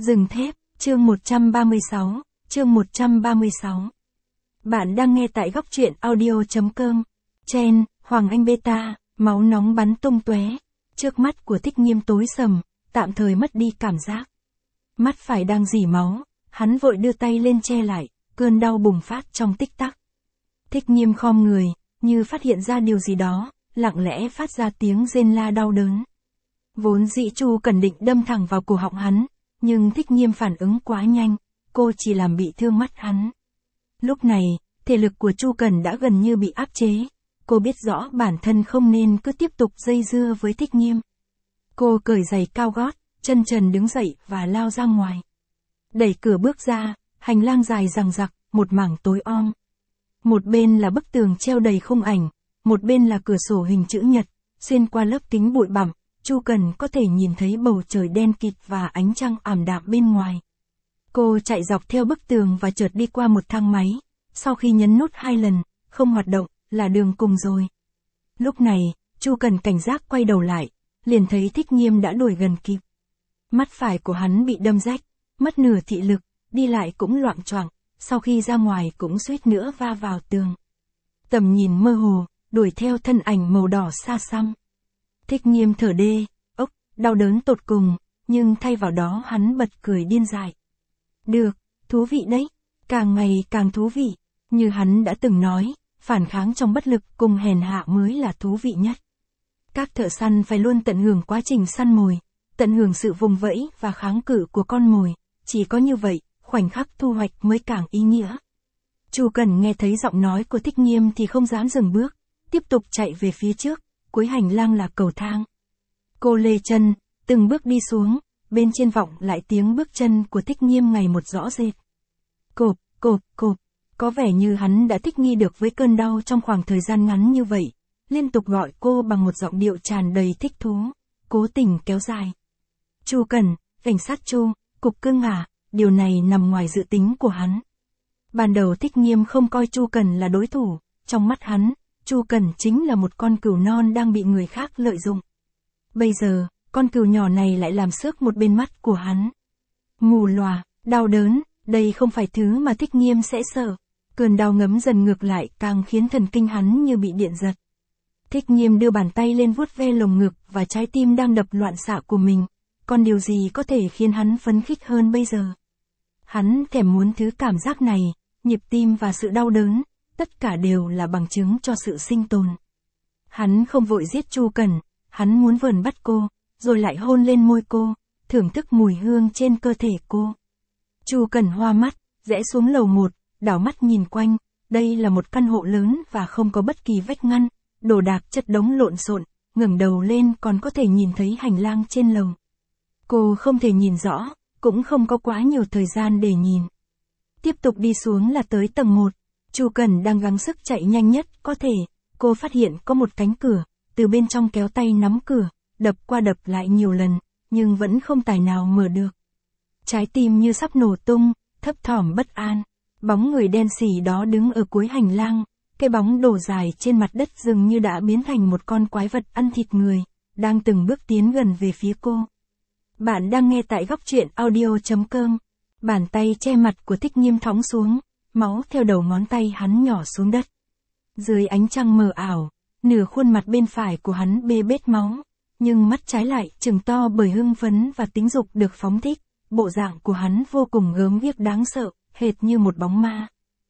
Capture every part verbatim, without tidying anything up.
Rừng thép, chương một trăm ba mươi sáu, chương một trăm ba mươi sáu. Bạn đang nghe tại góc truyện audio.com. Chen, Hoàng Anh Beta, máu nóng bắn tung tóe. Trước mắt của Thích Nghiêm tối sầm, tạm thời mất đi cảm giác. Mắt phải đang rỉ máu, hắn vội đưa tay lên che lại, cơn đau bùng phát trong tích tắc. Thích Nghiêm khom người, như phát hiện ra điều gì đó, lặng lẽ phát ra tiếng rên la đau đớn. Vốn dĩ Chu Cẩn định đâm thẳng vào cổ họng hắn, nhưng Thích Nghiêm phản ứng quá nhanh, cô chỉ làm bị thương mắt hắn. Lúc này, thể lực của Chu Cẩn đã gần như bị áp chế, cô biết rõ bản thân không nên cứ tiếp tục dây dưa với Thích Nghiêm. Cô cởi giày cao gót, chân trần đứng dậy và lao ra ngoài. Đẩy cửa bước ra, hành lang dài dằng dặc, một mảng tối om. Một bên là bức tường treo đầy khung ảnh, một bên là cửa sổ hình chữ nhật, xuyên qua lớp kính bụi bặm, Chu Cẩn có thể nhìn thấy bầu trời đen kịt và ánh trăng ảm đạm bên ngoài. Cô chạy dọc theo bức tường và chợt đi qua một thang máy, sau khi nhấn nút hai lần, không hoạt động, là đường cùng rồi. Lúc này, Chu Cẩn cảnh giác quay đầu lại, liền thấy Thích Nghiêm đã đuổi gần kịp. Mắt phải của hắn bị đâm rách, mất nửa thị lực, đi lại cũng loạng choạng, sau khi ra ngoài cũng suýt nữa va vào tường. Tầm nhìn mơ hồ, đuổi theo thân ảnh màu đỏ xa xăm. Thích Nghiêm thở đê, ốc, đau đớn tột cùng, nhưng thay vào đó hắn bật cười điên dại. Được, thú vị đấy, càng ngày càng thú vị, như hắn đã từng nói, phản kháng trong bất lực cùng hèn hạ mới là thú vị nhất. Các thợ săn phải luôn tận hưởng quá trình săn mồi, tận hưởng sự vùng vẫy và kháng cự của con mồi, chỉ có như vậy, khoảnh khắc thu hoạch mới càng ý nghĩa. Chu Cẩn nghe thấy giọng nói của Thích Nghiêm thì không dám dừng bước, tiếp tục chạy về phía trước, cuối hành lang là cầu thang. Cô lê chân, từng bước đi xuống, bên trên vọng lại tiếng bước chân của Thích Nghiêm ngày một rõ rệt. Cộp, cộp, cộp, có vẻ như hắn đã thích nghi được với cơn đau trong khoảng thời gian ngắn như vậy, liên tục gọi cô bằng một giọng điệu tràn đầy thích thú, cố tình kéo dài. Chu Cẩn, cảnh sát Chu, cục cưng à, điều này nằm ngoài dự tính của hắn. Ban đầu Thích Nghiêm không coi Chu Cẩn là đối thủ, trong mắt hắn, Chu Cẩn chính là một con cừu non đang bị người khác lợi dụng. Bây giờ, con cừu nhỏ này lại làm xước một bên mắt của hắn. Mù lòa, đau đớn, đây không phải thứ mà Thích Nghiêm sẽ sợ. Cơn đau ngấm dần ngược lại càng khiến thần kinh hắn như bị điện giật. Thích Nghiêm đưa bàn tay lên vuốt ve lồng ngực và trái tim đang đập loạn xạ của mình. Còn điều gì có thể khiến hắn phấn khích hơn bây giờ? Hắn thèm muốn thứ cảm giác này, nhịp tim và sự đau đớn, tất cả đều là bằng chứng cho sự sinh tồn. Hắn không vội giết Chu Cẩn, hắn muốn vờn bắt cô, rồi lại hôn lên môi cô, thưởng thức mùi hương trên cơ thể cô. Chu Cẩn hoa mắt, rẽ xuống lầu một, đảo mắt nhìn quanh, đây là một căn hộ lớn và không có bất kỳ vách ngăn, đồ đạc chất đống lộn xộn, ngẩng đầu lên còn có thể nhìn thấy hành lang trên lầu. Cô không thể nhìn rõ, cũng không có quá nhiều thời gian để nhìn. Tiếp tục đi xuống là tới tầng một. Chu Cẩn đang gắng sức chạy nhanh nhất có thể, cô phát hiện có một cánh cửa, từ bên trong kéo tay nắm cửa, đập qua đập lại nhiều lần, nhưng vẫn không tài nào mở được. Trái tim như sắp nổ tung, thấp thỏm bất an, bóng người đen xỉ đó đứng ở cuối hành lang, cái bóng đổ dài trên mặt đất dường như đã biến thành một con quái vật ăn thịt người, đang từng bước tiến gần về phía cô. Bạn đang nghe tại góc truyện audio.com, bàn tay che mặt của Thích Nghiêm thõng xuống. Máu theo đầu ngón tay hắn nhỏ xuống đất. Dưới ánh trăng mờ ảo, nửa khuôn mặt bên phải của hắn bê bết máu, nhưng mắt trái lại trừng to bởi hưng phấn và tính dục được phóng thích, bộ dạng của hắn vô cùng gớm ghiếc đáng sợ, hệt như một bóng ma.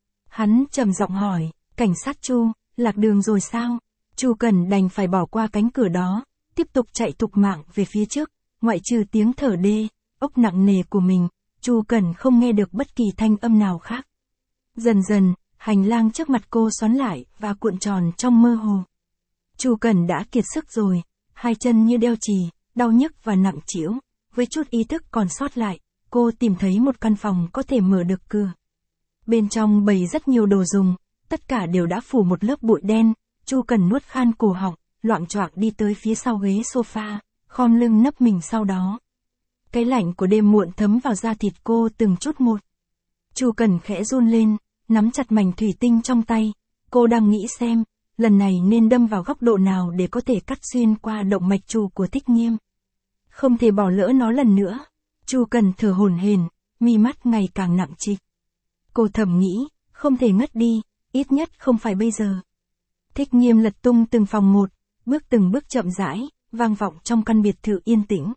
Hắn trầm giọng hỏi, cảnh sát Chu, lạc đường rồi sao? Chu Cẩn đành phải bỏ qua cánh cửa đó, tiếp tục chạy thục mạng về phía trước, ngoại trừ tiếng thở đê, ốc nặng nề của mình, Chu Cẩn không nghe được bất kỳ thanh âm nào khác. Dần dần, hành lang trước mặt cô xoắn lại và cuộn tròn trong mơ hồ. Chu Cẩn đã kiệt sức rồi, hai chân như đeo chì, đau nhức và nặng trĩu, với chút ý thức còn sót lại, cô tìm thấy một căn phòng có thể mở được cửa. Bên trong bày rất nhiều đồ dùng, tất cả đều đã phủ một lớp bụi đen, Chu Cẩn nuốt khan cổ họng, loạng choạng đi tới phía sau ghế sofa, khom lưng nấp mình sau đó. Cái lạnh của đêm muộn thấm vào da thịt cô từng chút một. Chu Cẩn khẽ run lên, nắm chặt mảnh thủy tinh trong tay, cô đang nghĩ xem, lần này nên đâm vào góc độ nào để có thể cắt xuyên qua động mạch chủ của Thích Nghiêm. Không thể bỏ lỡ nó lần nữa. Chu Cần thở hổn hển, mi mắt ngày càng nặng trịch. Cô thầm nghĩ, không thể ngất đi, ít nhất không phải bây giờ. Thích Nghiêm lật tung từng phòng một, bước từng bước chậm rãi, vang vọng trong căn biệt thự yên tĩnh.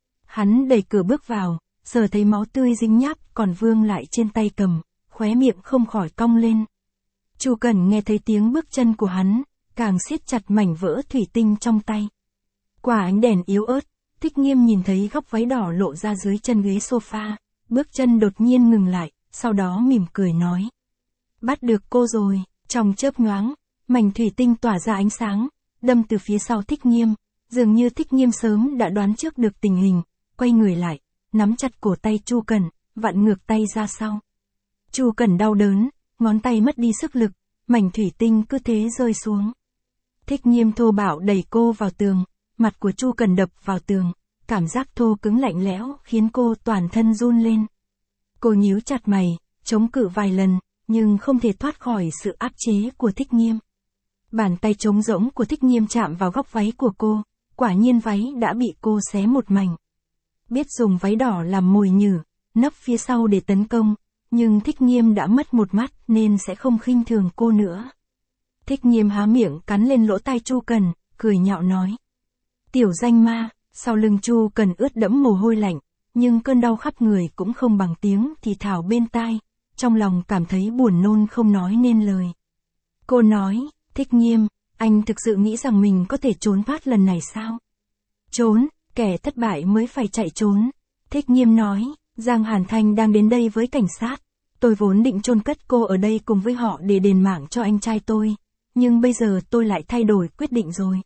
Hắn đẩy cửa bước vào, sờ thấy máu tươi dính nháp còn vương lại trên tay cầm, khóe miệng không khỏi cong lên. Chu Cần nghe thấy tiếng bước chân của hắn, càng siết chặt mảnh vỡ thủy tinh trong tay. Qua ánh đèn yếu ớt, Thích Nghiêm nhìn thấy góc váy đỏ lộ ra dưới chân ghế sofa, bước chân đột nhiên ngừng lại, sau đó mỉm cười nói. Bắt được cô rồi, trong chớp nhoáng, mảnh thủy tinh tỏa ra ánh sáng, đâm từ phía sau Thích Nghiêm, dường như Thích Nghiêm sớm đã đoán trước được tình hình, quay người lại, nắm chặt cổ tay Chu Cần, vặn ngược tay ra sau. Chu Cần đau đớn, ngón tay mất đi sức lực, mảnh thủy tinh cứ thế rơi xuống. Thích Nghiêm thô bạo đẩy cô vào tường, mặt của Chu Cần đập vào tường, cảm giác thô cứng lạnh lẽo khiến cô toàn thân run lên. Cô nhíu chặt mày, chống cự vài lần, nhưng không thể thoát khỏi sự áp chế của Thích Nghiêm. Bàn tay trống rỗng của Thích Nghiêm chạm vào góc váy của cô, quả nhiên váy đã bị cô xé một mảnh. Biết dùng váy đỏ làm mồi nhử, nấp phía sau để tấn công, nhưng Thích Nghiêm đã mất một mắt nên sẽ không khinh thường cô nữa. Thích Nghiêm há miệng cắn lên lỗ tai Chu Cần, cười nhạo nói. Tiểu danh ma, sau lưng Chu Cần ướt đẫm mồ hôi lạnh, nhưng cơn đau khắp người cũng không bằng tiếng thì thào bên tai, trong lòng cảm thấy buồn nôn không nói nên lời. Cô nói, Thích Nghiêm, anh thực sự nghĩ rằng mình có thể trốn thoát lần này sao? Trốn, kẻ thất bại mới phải chạy trốn. Thích Nghiêm nói, Giang Hàn Thanh đang đến đây với cảnh sát. Tôi vốn định chôn cất cô ở đây cùng với họ để đền mạng cho anh trai tôi, nhưng bây giờ tôi lại thay đổi quyết định rồi.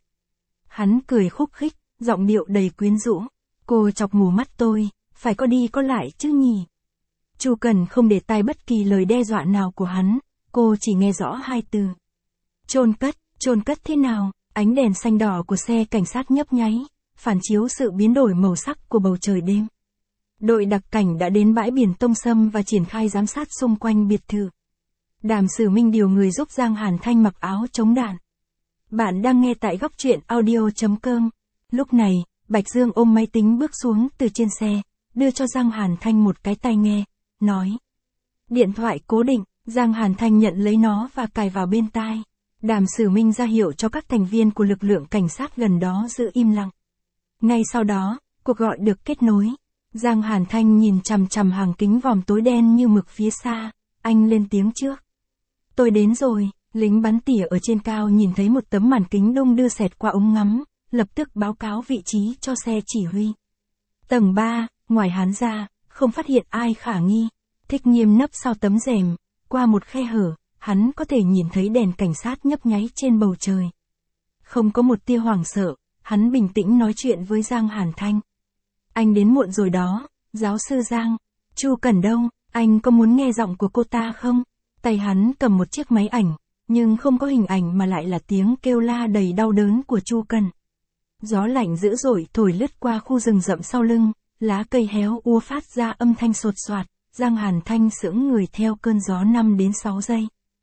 Hắn cười khúc khích, giọng điệu đầy quyến rũ. Cô chọc mù mắt tôi, phải có đi có lại chứ nhỉ? Chu Cần không để tai bất kỳ lời đe dọa nào của hắn, cô chỉ nghe rõ hai từ. Chôn cất, chôn cất thế nào? Ánh đèn xanh đỏ của xe cảnh sát nhấp nháy, phản chiếu sự biến đổi màu sắc của bầu trời đêm. Đội đặc cảnh đã đến bãi biển Tông Sâm và triển khai giám sát xung quanh biệt thự. Đàm Sử Minh điều người giúp Giang Hàn Thanh mặc áo chống đạn. Bạn đang nghe tại góc truyện audio chấm com. Lúc này, Bạch Dương ôm máy tính bước xuống từ trên xe, đưa cho Giang Hàn Thanh một cái tai nghe, nói. Điện thoại cố định, Giang Hàn Thanh nhận lấy nó và cài vào bên tai. Đàm Sử Minh ra hiệu cho các thành viên của lực lượng cảnh sát gần đó giữ im lặng. Ngay sau đó, cuộc gọi được kết nối. Giang Hàn Thanh nhìn chằm chằm hàng kính vòm tối đen như mực phía xa, anh lên tiếng trước. Tôi đến rồi, lính bắn tỉa ở trên cao nhìn thấy một tấm màn kính đung đưa xẹt qua ống ngắm, lập tức báo cáo vị trí cho xe chỉ huy. Tầng ba, ngoài hắn ra, không phát hiện ai khả nghi. Thích Nghiêm nấp sau tấm rèm, qua một khe hở, hắn có thể nhìn thấy đèn cảnh sát nhấp nháy trên bầu trời. Không có một tia hoảng sợ, hắn bình tĩnh nói chuyện với Giang Hàn Thanh. Anh đến muộn rồi đó, giáo sư Giang. Chu Cần đâu, anh có muốn nghe giọng của cô ta không? Tay hắn cầm một chiếc máy ảnh, nhưng không có hình ảnh mà lại là tiếng kêu la đầy đau đớn của Chu Cần. Gió lạnh dữ dội thổi lướt qua khu rừng rậm sau lưng, lá cây héo úa phát ra âm thanh sột soạt, Giang Hàn Thanh sững người theo cơn gió năm đến sáu giây.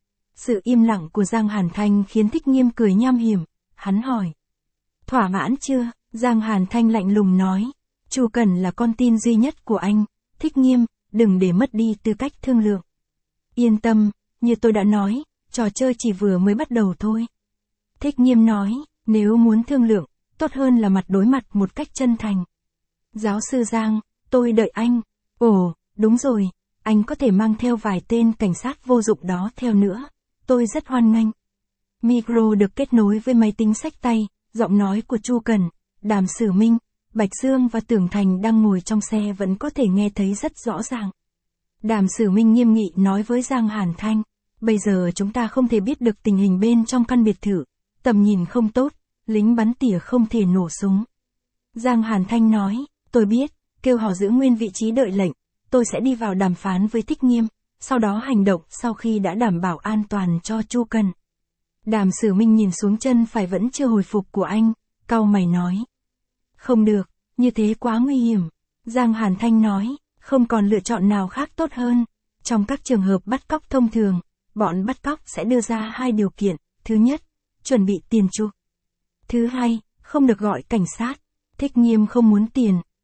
Sự im lặng của Giang Hàn Thanh khiến Thích Nghiêm cười nham hiểm, hắn hỏi. Thỏa mãn chưa? Giang Hàn Thanh lạnh lùng nói. Chu Cần là con tin duy nhất của anh, Thích Nghiêm, đừng để mất đi tư cách thương lượng. Yên tâm, như tôi đã nói, trò chơi chỉ vừa mới bắt đầu thôi. Thích Nghiêm nói, nếu muốn thương lượng, tốt hơn là mặt đối mặt một cách chân thành. Giáo sư Giang, tôi đợi anh. Ồ, đúng rồi, anh có thể mang theo vài tên cảnh sát vô dụng đó theo nữa. Tôi rất hoan nghênh. Micro được kết nối với máy tính xách tay, giọng nói của Chu Cần, Đàm Sử Minh, Bạch Dương và Tưởng Thành đang ngồi trong xe vẫn có thể nghe thấy rất rõ ràng. Đàm Sử Minh nghiêm nghị nói với Giang Hàn Thanh, bây giờ chúng ta không thể biết được tình hình bên trong căn biệt thự, tầm nhìn không tốt, lính bắn tỉa không thể nổ súng. Giang Hàn Thanh nói, tôi biết, kêu họ giữ nguyên vị trí đợi lệnh, tôi sẽ đi vào đàm phán với Thích Nghiêm, sau đó hành động sau khi đã đảm bảo an toàn cho Chu Cần. Đàm Sử Minh nhìn xuống chân phải vẫn chưa hồi phục của anh, cau mày nói. Không được, như thế quá nguy hiểm. Giang Hàn Thanh nói, không còn lựa chọn nào khác tốt hơn. Trong các trường hợp bắt cóc thông thường, bọn bắt cóc sẽ đưa ra hai điều kiện. Thứ nhất, chuẩn bị tiền chuộc. Thứ hai, không được gọi cảnh sát. Thích Nghiêm không muốn tiền,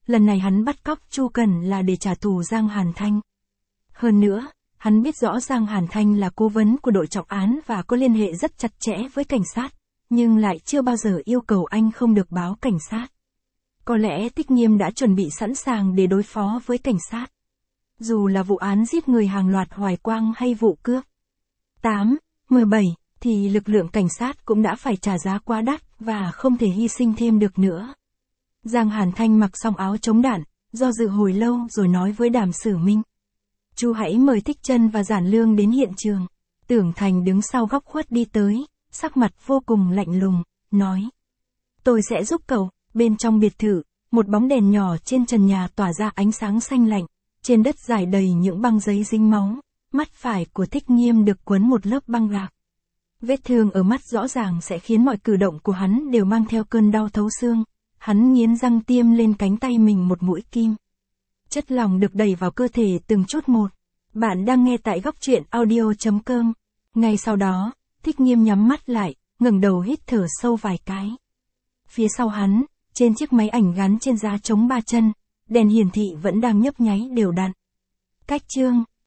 lần này hắn bắt cóc Chu Cẩn là để trả thù Giang Hàn Thanh. Hơn nữa, hắn biết rõ Giang Hàn Thanh là cố vấn của đội trọng án và có liên hệ rất chặt chẽ với cảnh sát, nhưng lại chưa bao giờ yêu cầu anh không được báo cảnh sát. Có lẽ Thích Nghiêm đã chuẩn bị sẵn sàng để đối phó với cảnh sát. Dù là vụ án giết người hàng loạt Hoài Quang hay vụ cướp tám, mười bảy, thì lực lượng cảnh sát cũng đã phải trả giá quá đắt và không thể hy sinh thêm được nữa. Giang Hàn Thanh mặc xong áo chống đạn, do dự hồi lâu rồi nói với Đàm Sử Minh. Chú hãy mời Thích Trân và Giản Lương đến hiện trường. Tưởng Thành đứng sau góc khuất đi tới, sắc mặt vô cùng lạnh lùng, nói. Tôi sẽ giúp cậu. Bên trong biệt thự, một bóng đèn nhỏ trên trần nhà tỏa ra ánh sáng xanh lạnh, trên đất rải đầy những băng giấy dính máu, mắt phải của Thích Nghiêm được quấn một lớp băng gạc. Vết thương ở mắt rõ ràng sẽ khiến mọi cử động của hắn đều mang theo cơn đau thấu xương, hắn nghiến răng tiêm lên cánh tay mình một mũi kim. Chất lỏng được đẩy vào cơ thể từng chút một. Bạn đang nghe tại góc truyện audio chấm com. Ngay sau đó, Thích Nghiêm nhắm mắt lại, ngẩng đầu hít thở sâu vài cái. Phía sau hắn, trên chiếc máy ảnh gắn trên giá trống ba chân, đèn hiển thị vẫn đang nhấp nháy đều đặn. Cách chương